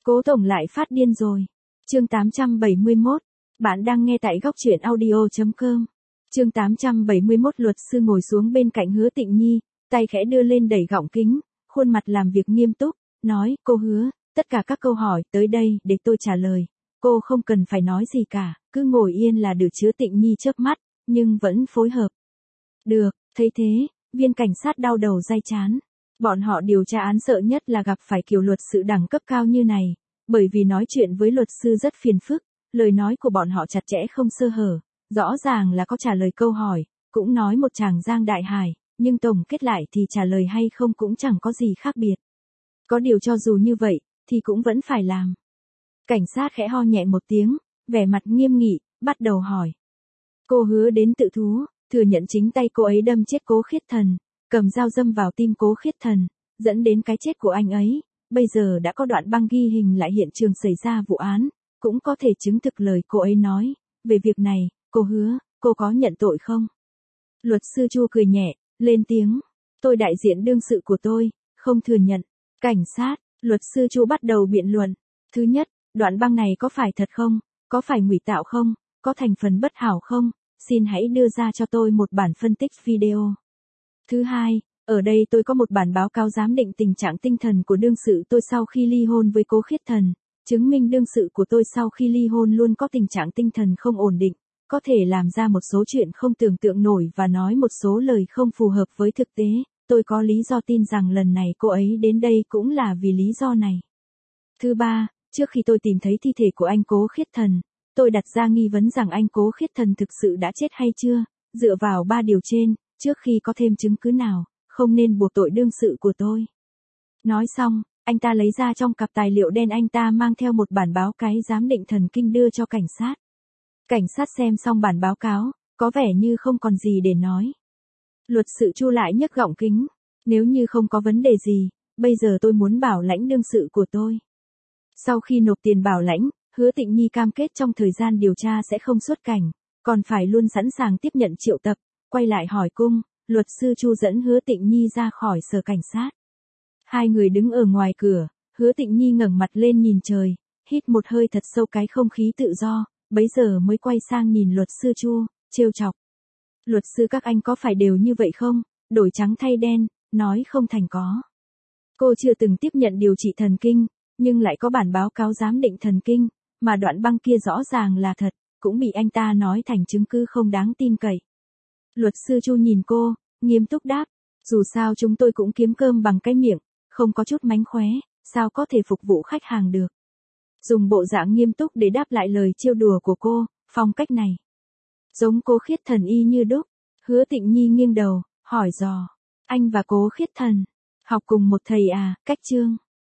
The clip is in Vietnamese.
Cố tổng lại phát điên rồi. Chương 871. Bạn đang nghe tại góc truyện audio.com. Chương 871. Luật sư ngồi xuống bên cạnh Hứa Tịnh Nhi, tay khẽ đưa lên đẩy gọng kính, khuôn mặt làm việc nghiêm túc, nói, cô Hứa, tất cả các câu hỏi tới đây để tôi trả lời. Cô không cần phải nói gì cả, cứ ngồi yên là được. Hứa Tịnh Nhi chớp mắt, nhưng vẫn phối hợp. Được, thấy thế, viên cảnh sát đau đầu day chán. Bọn họ điều tra án sợ nhất là gặp phải kiểu luật sự đẳng cấp cao như này, bởi vì nói chuyện với luật sư rất phiền phức, lời nói của bọn họ chặt chẽ không sơ hở, rõ ràng là có trả lời câu hỏi, cũng nói một tràng giang đại hải, nhưng tổng kết lại thì trả lời hay không cũng chẳng có gì khác biệt. Có điều cho dù như vậy, thì cũng vẫn phải làm. Cảnh sát khẽ ho nhẹ một tiếng, vẻ mặt nghiêm nghị, bắt đầu hỏi. Cô Hứa đến tự thú, thừa nhận chính tay cô ấy đâm chết Cố Khiết Thần, cầm dao đâm vào tim Cố Khiết Thần, dẫn đến cái chết của anh ấy. Bây giờ đã có đoạn băng ghi hình lại hiện trường xảy ra vụ án, cũng có thể chứng thực lời cô ấy nói. Về việc này, cô Hứa, cô có nhận tội không? Luật sư Chu cười nhẹ, lên tiếng. Tôi đại diện đương sự của tôi, không thừa nhận. Cảnh sát, luật sư Chu bắt đầu biện luận. Thứ nhất, đoạn băng này có phải thật không? Có phải ngụy tạo không? Có thành phần bất hảo không? Xin hãy đưa ra cho tôi một bản phân tích video. Thứ hai, ở đây tôi có một bản báo cáo giám định tình trạng tinh thần của đương sự tôi sau khi ly hôn với Cố Khiết Thần, chứng minh đương sự của tôi sau khi ly hôn luôn có tình trạng tinh thần không ổn định, có thể làm ra một số chuyện không tưởng tượng nổi và nói một số lời không phù hợp với thực tế. Tôi có lý do tin rằng lần này cô ấy đến đây cũng là vì lý do này. Thứ ba, trước khi tôi tìm thấy thi thể của anh Cố Khiết Thần, tôi đặt ra nghi vấn rằng anh Cố Khiết Thần thực sự đã chết hay chưa. Dựa vào 3 điều trên, trước khi có thêm chứng cứ nào, không nên buộc tội đương sự của tôi. Nói xong, anh ta lấy ra trong cặp tài liệu đen anh ta mang theo một bản báo cáo giám định thần kinh đưa cho cảnh sát. Cảnh sát xem xong bản báo cáo, có vẻ như không còn gì để nói. Luật sự Chu lại nhấc gọng kính. Nếu như không có vấn đề gì, bây giờ tôi muốn bảo lãnh đương sự của tôi. Sau khi nộp tiền bảo lãnh, Hứa Tịnh Nhi cam kết trong thời gian điều tra sẽ không xuất cảnh, còn phải luôn sẵn sàng tiếp nhận triệu tập. Quay lại hỏi cung, luật sư Chu dẫn Hứa Tịnh Nhi ra khỏi sở cảnh sát. Hai người đứng ở ngoài cửa, Hứa Tịnh Nhi ngẩng mặt lên nhìn trời, hít một hơi thật sâu cái không khí tự do, bấy giờ mới quay sang nhìn luật sư Chu, trêu chọc. Luật sư các anh có phải đều như vậy không? Đổi trắng thay đen, nói không thành có. Cô chưa từng tiếp nhận điều trị thần kinh, nhưng lại có bản báo cáo giám định thần kinh, mà đoạn băng kia rõ ràng là thật, cũng bị anh ta nói thành chứng cứ không đáng tin cậy. Luật sư Chu nhìn cô, nghiêm túc đáp, dù sao chúng tôi cũng kiếm cơm bằng cái miệng, không có chút mánh khóe, sao có thể phục vụ khách hàng được. Dùng bộ dạng nghiêm túc để đáp lại lời trêu đùa của cô, phong cách này giống Cố Khiết Thần y như đúc. Hứa Tịnh Nhi nghiêng đầu, hỏi dò, anh và Cố Khiết Thần học cùng một thầy à? Cách chương